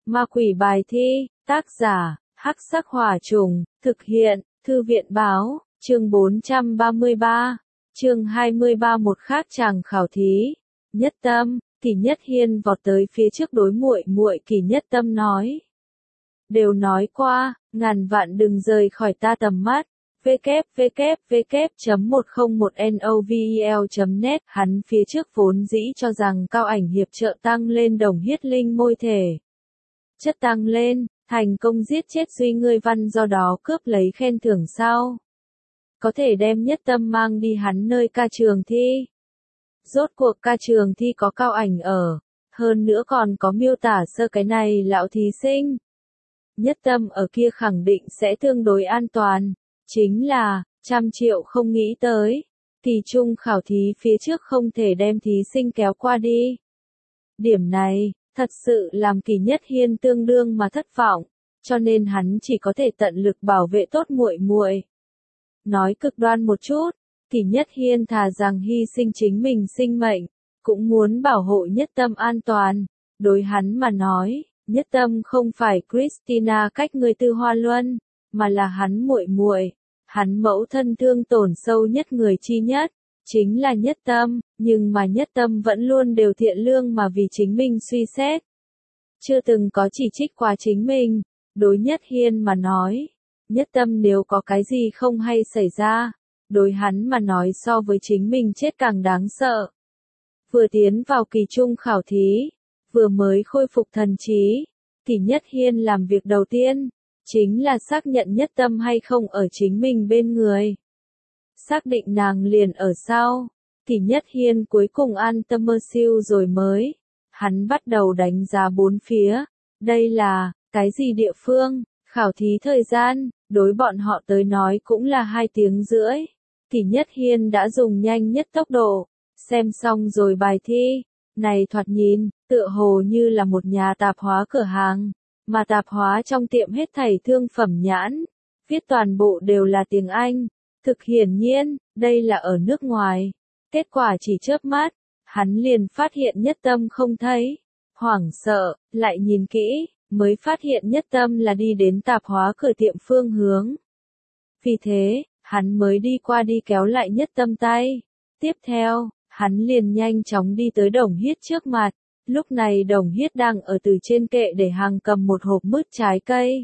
Ma quỷ bài thi, tác giả, Hắc Sắc Hỏa Trùng, thực hiện, Thư viện Báo, chương 433, chương 23 một khác chàng khảo thí. Nhất Tâm, Kỷ Nhất Hiên vọt tới phía trước đối muội muội Kỷ Nhất Tâm nói. Đều nói qua, ngàn vạn đừng rời khỏi ta tầm mắt. www.101novel.net. Hắn phía trước vốn dĩ cho rằng cao ảnh hiệp trợ tăng lên Đồng Hiết linh môi thể chất tăng lên, thành công giết chết Duy Ngươi Văn, do đó cướp lấy khen thưởng sau. Có thể đem Nhất Tâm mang đi hắn nơi ca trường thi. Rốt cuộc ca trường thi có cao ảnh ở, hơn nữa còn có miêu tả sơ cái này lão thí sinh. Nhất Tâm ở kia khẳng định sẽ tương đối an toàn. Chính là, 100 triệu không nghĩ tới. Kỳ trung khảo thí phía trước không thể đem thí sinh kéo qua đi. Điểm này, thật sự làm Kỷ Nhất Hiên tương đương mà thất vọng, cho nên hắn chỉ có thể tận lực bảo vệ tốt muội muội. Nói cực đoan một chút, Kỷ Nhất Hiên thà rằng hy sinh chính mình sinh mệnh, cũng muốn bảo hộ Nhất Tâm an toàn. Đối hắn mà nói, Nhất Tâm không phải Christina cách người Tư Hoa Luân, mà là hắn muội muội. Hắn mẫu thân thương tổn sâu nhất người chi nhất, chính là Nhất Tâm, nhưng mà Nhất Tâm vẫn luôn đều thiện lương mà vì chính mình suy xét. Chưa từng có chỉ trích qua chính mình, đối Nhất Hiên mà nói. Nhất Tâm nếu có cái gì không hay xảy ra, đối hắn mà nói so với chính mình chết càng đáng sợ. Vừa tiến vào kỳ trung khảo thí, vừa mới khôi phục thần trí, Kỷ Nhất Hiên làm việc đầu tiên chính là xác nhận Nhất Tâm hay không ở chính mình bên người. Xác định nàng liền ở sau, Kỷ Nhất Hiên cuối cùng an tâm mơ siêu rồi mới. Hắn bắt đầu đánh giá bốn phía. Đây là, cái gì địa phương, khảo thí thời gian, đối bọn họ tới nói cũng là 2 tiếng rưỡi. Kỷ Nhất Hiên đã dùng nhanh nhất tốc độ, xem xong rồi bài thi. Này thoạt nhìn, tựa hồ như là một nhà tạp hóa cửa hàng. Mà tạp hóa trong tiệm hết thảy thương phẩm nhãn, viết toàn bộ đều là tiếng Anh. Thực hiển nhiên, đây là ở nước ngoài. Kết quả chỉ chớp mắt, hắn liền phát hiện Nhất Tâm không thấy. Hoảng sợ, lại nhìn kỹ, mới phát hiện Nhất Tâm là đi đến tạp hóa cửa tiệm phương hướng. Vì thế, hắn mới đi qua đi kéo lại Nhất Tâm tay. Tiếp theo, hắn liền nhanh chóng đi tới Đồng Hiết trước mặt. Lúc này Đồng Hiết đang ở từ trên kệ để hàng cầm một hộp mứt trái cây.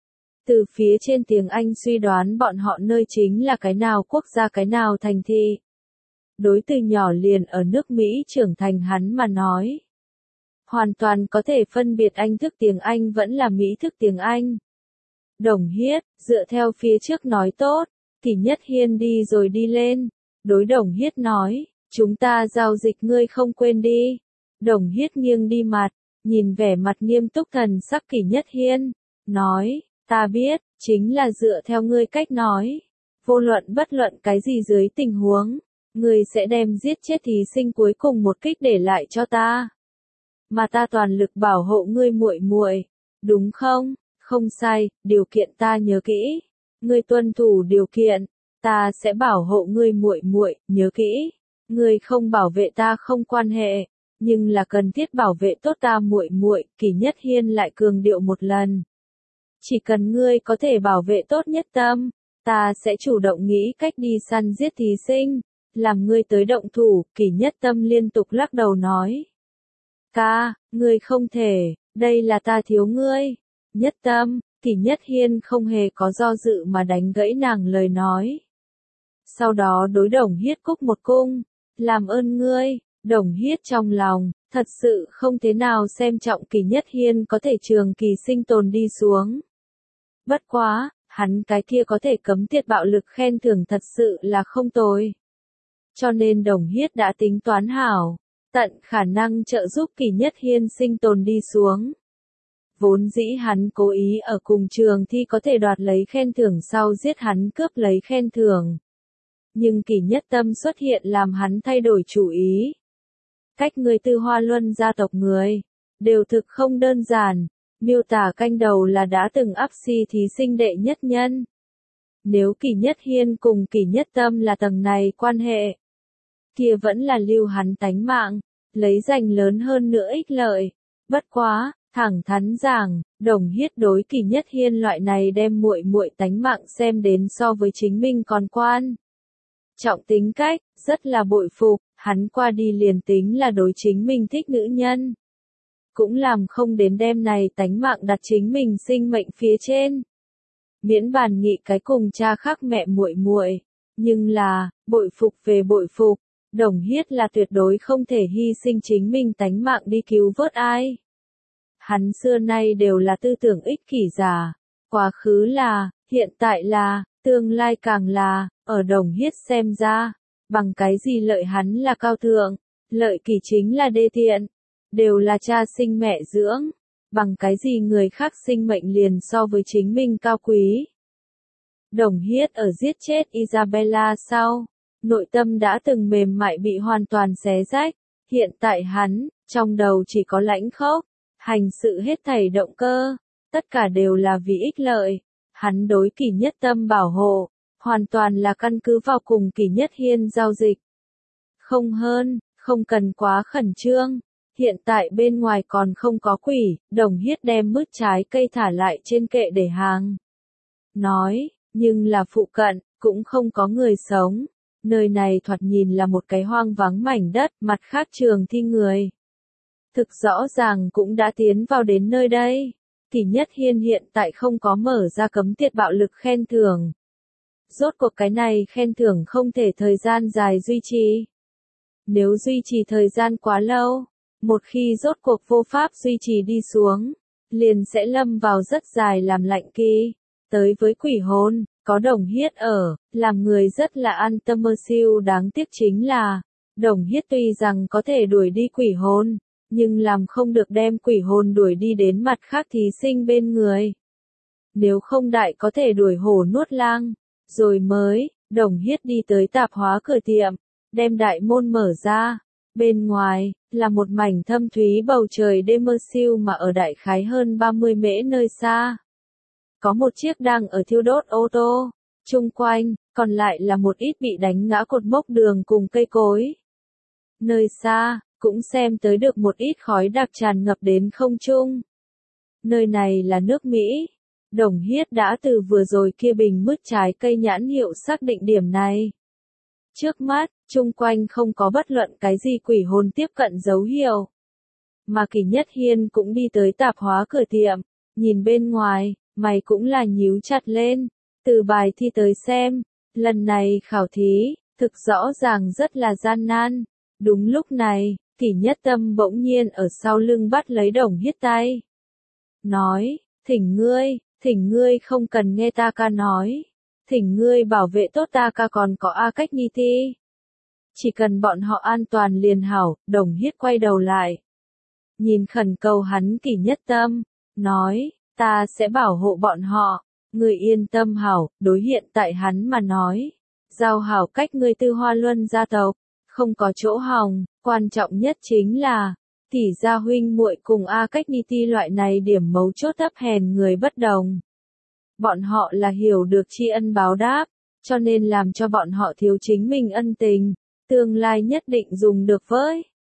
Từ phía trên tiếng Anh suy đoán bọn họ nơi chính là cái nào quốc gia cái nào thành thị. Đối từ nhỏ liền ở nước Mỹ trưởng thành hắn mà nói. Hoàn toàn có thể phân biệt Anh thức tiếng Anh vẫn là Mỹ thức tiếng Anh. Đồng Hiết, dựa theo phía trước nói tốt, Kỷ Nhất Hiên đi rồi đi lên. Đối Đồng Hiết nói, chúng ta giao dịch ngươi không quên đi. Đồng Hiết nghiêng đi mặt, nhìn vẻ mặt nghiêm túc thần sắc Kỷ Nhất Hiên, nói, ta biết, chính là dựa theo ngươi cách nói. Vô luận bất luận cái gì dưới tình huống, ngươi sẽ đem giết chết thí sinh cuối cùng một kích để lại cho ta. Mà ta toàn lực bảo hộ ngươi muội muội, đúng không? Không sai, điều kiện ta nhớ kỹ. Ngươi tuân thủ điều kiện, ta sẽ bảo hộ ngươi muội muội, nhớ kỹ. Ngươi không bảo vệ ta không quan hệ. Nhưng là cần thiết bảo vệ tốt ta muội muội, Kỷ Nhất Hiên lại cường điệu một lần. Chỉ cần ngươi có thể bảo vệ tốt Nhất Tâm, ta sẽ chủ động nghĩ cách đi săn giết thí sinh, làm ngươi tới động thủ. Kỷ Nhất Tâm liên tục lắc đầu nói. Ca, ngươi không thể, đây là ta thiếu ngươi. Nhất Tâm, Kỷ Nhất Hiên không hề có do dự mà đánh gãy nàng lời nói. Sau đó đối Đồng Hiết cúc một cung, làm ơn ngươi. Đồng Hiết trong lòng, thật sự không thế nào xem trọng Kỷ Nhất Hiên có thể trường kỳ sinh tồn đi xuống. Bất quá, hắn cái kia có thể cấm tiệt bạo lực khen thưởng thật sự là không tồi. Cho nên Đồng Hiết đã tính toán hảo, tận khả năng trợ giúp Kỷ Nhất Hiên sinh tồn đi xuống. Vốn dĩ hắn cố ý ở cùng trường thi có thể đoạt lấy khen thưởng sau giết hắn cướp lấy khen thưởng. Nhưng Kỷ Nhất Tâm xuất hiện làm hắn thay đổi chủ ý. Cách người Tư Hoa Luân gia tộc người, đều thực không đơn giản, miêu tả canh đầu là đã từng áp si thí sinh đệ nhất nhân. Nếu Kỷ Nhất Hiên cùng Kỷ Nhất Tâm là tầng này quan hệ, kia vẫn là lưu hắn tánh mạng, lấy giành lớn hơn nữa ích lợi. Bất quá, Thẳng thắn giảng, Đồng Hiết đối Kỳ Nhất Hiên loại này đem muội muội tánh mạng xem đến so với chính mình còn quan trọng tính cách, rất là bội phục, hắn qua đi liền tính là đối chính mình thích nữ nhân. Cũng làm không đến đem này tánh mạng đặt chính mình sinh mệnh phía trên. Miễn bàn nghị cái cùng cha khác mẹ muội muội, nhưng là, bội phục về bội phục, Đồng Hiết là tuyệt đối không thể hy sinh chính mình tánh mạng đi cứu vớt ai. Hắn xưa nay đều là tư tưởng ích kỷ giả, quá khứ là, hiện tại là, tương lai càng là, ở Đồng Hiết xem ra, bằng cái gì lợi hắn là cao thượng, lợi Kỳ chính là đê tiện, đều là cha sinh mẹ dưỡng, bằng cái gì người khác sinh mệnh liền so với chính mình cao quý. Đồng Hiết ở giết chết Isabella sau, nội tâm đã từng mềm mại bị hoàn toàn xé rách, hiện tại hắn, trong đầu chỉ có lãnh khốc, hành sự hết thảy động cơ, tất cả đều là vì ích lợi, hắn đối Kỳ Nhất Tâm bảo hộ, hoàn toàn là căn cứ vào cùng Kỳ Nhất Hiên giao dịch. Không hơn, không cần quá khẩn trương, hiện tại bên ngoài còn không có quỷ, Đồng Hiết đem mứt trái cây thả lại trên kệ để hàng. Nói, nhưng là phụ cận, cũng không có người sống. Nơi này thoạt nhìn là một cái hoang vắng mảnh đất, mặt khác trường thi người. Thực rõ ràng cũng đã tiến vào đến nơi đây. Kỳ Nhất Hiên hiện tại không có mở ra cấm tiệt bạo lực khen thưởng. Rốt cuộc cái này khen thưởng không thể thời gian dài duy trì. Nếu duy trì thời gian quá lâu, một khi rốt cuộc vô pháp duy trì đi xuống, liền sẽ lâm vào rất dài làm lạnh kỳ. Tới với quỷ hồn, có Đồng Hiết ở, làm người rất là an tâm mơ siêu, đáng tiếc chính là, Đồng Hiết tuy rằng có thể đuổi đi quỷ hồn, nhưng làm không được đem quỷ hồn đuổi đi đến mặt khác thí sinh bên người. Nếu không đại có thể đuổi hổ nuốt lang, rồi mới, Đồng Hiết đi tới tạp hóa cửa tiệm, đem đại môn mở ra, bên ngoài, là một mảnh thâm thúy bầu trời đêm mơ siêu mà ở đại khái hơn 30 mễ nơi xa. Có một chiếc đang ở thiêu đốt ô tô, chung quanh, còn lại là một ít bị đánh ngã cột mốc đường cùng cây cối. Nơi xa, cũng xem tới được một ít khói đặc tràn ngập đến không trung. Nơi này là nước Mỹ. Đồng Hiết đã từ vừa rồi kia bình mứt trái cây nhãn hiệu xác định điểm này. Trước mắt, chung quanh không có bất luận cái gì quỷ hồn tiếp cận dấu hiệu. Mà Kỳ Nhất Hiên cũng đi tới tạp hóa cửa tiệm, nhìn bên ngoài, mày cũng là nhíu chặt lên, từ bài thi tới xem, lần này khảo thí, thực rõ ràng rất là gian nan. Đúng lúc này, Kỳ Nhất Tâm bỗng nhiên ở sau lưng bắt lấy Đồng Hiết tay. Nói, thỉnh ngươi không cần nghe ta ca nói, thỉnh ngươi bảo vệ tốt ta ca còn có A Cách Nhi Ti. Chỉ cần bọn họ an toàn liền hảo, Đồng Hiết quay đầu lại. Nhìn khẩn cầu hắn Kỳ Nhất Tâm, nói, ta sẽ bảo hộ bọn họ, ngươi yên tâm hảo, đối hiện tại hắn mà nói. Giao hảo cách ngươi Tư Hoa Luân gia tộc, không có chỗ hòng, quan trọng nhất chính là, tỷ gia huynh muội cùng A Cách Nhi Ti loại này điểm mấu chốt thấp hèn người bất đồng. Bọn họ là hiểu được tri ân báo đáp, cho nên làm cho bọn họ thiếu chính mình ân tình, tương lai nhất định dùng được với.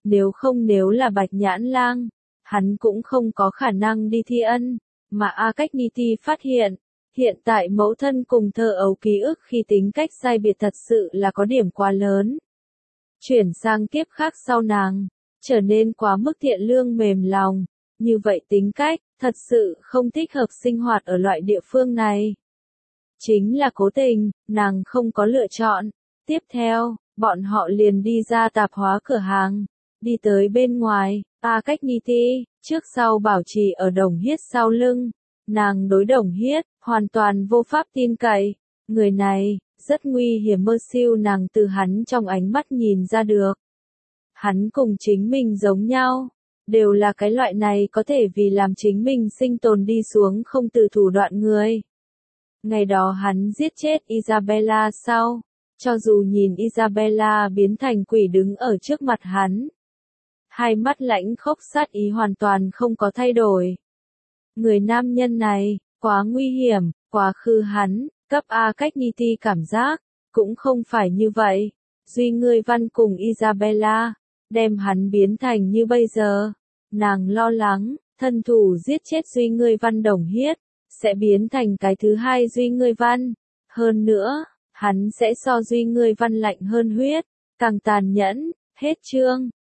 Nếu là Bạch Nhãn Lang, hắn cũng không có khả năng đi thi ân, mà A Cách Nhi Ti phát hiện tại mẫu thân cùng thơ ấu ký ức khi tính cách sai biệt thật sự là có điểm quá lớn. Chuyển sang kiếp khác sau nàng, trở nên quá mức thiện lương mềm lòng, như vậy tính cách, thật sự không thích hợp sinh hoạt ở loại địa phương này. Chính là cố tình, nàng không có lựa chọn. Tiếp theo, bọn họ liền đi ra tạp hóa cửa hàng, đi tới bên ngoài, A Cách Nhi Ti, trước sau bảo trì ở Đồng Hiết sau lưng. Nàng đối Đồng Hiết, hoàn toàn vô pháp tin cậy, người này, rất nguy hiểm mơ siêu nàng từ hắn trong ánh mắt nhìn ra được. Hắn cùng chính mình giống nhau, đều là cái loại này có thể vì làm chính mình sinh tồn đi xuống không từ thủ đoạn người. Ngày đó hắn giết chết Isabella sau, cho dù nhìn Isabella biến thành quỷ đứng ở trước mặt hắn. Hai mắt lãnh khốc sát ý hoàn toàn không có thay đổi. Người nam nhân này, quá nguy hiểm, quá khứ hắn, cấp A Cách Nhi Ti cảm giác, cũng không phải như vậy. Duy ngươi văn cùng Isabella, đem hắn biến thành như bây giờ. Nàng lo lắng, thân thủ giết chết Duy Ngươi Văn Đồng Hiết, sẽ biến thành cái thứ hai Duy Ngươi Văn. Hơn nữa, hắn sẽ so Duy Ngươi Văn lạnh hơn huyết, càng tàn nhẫn. Hết chương.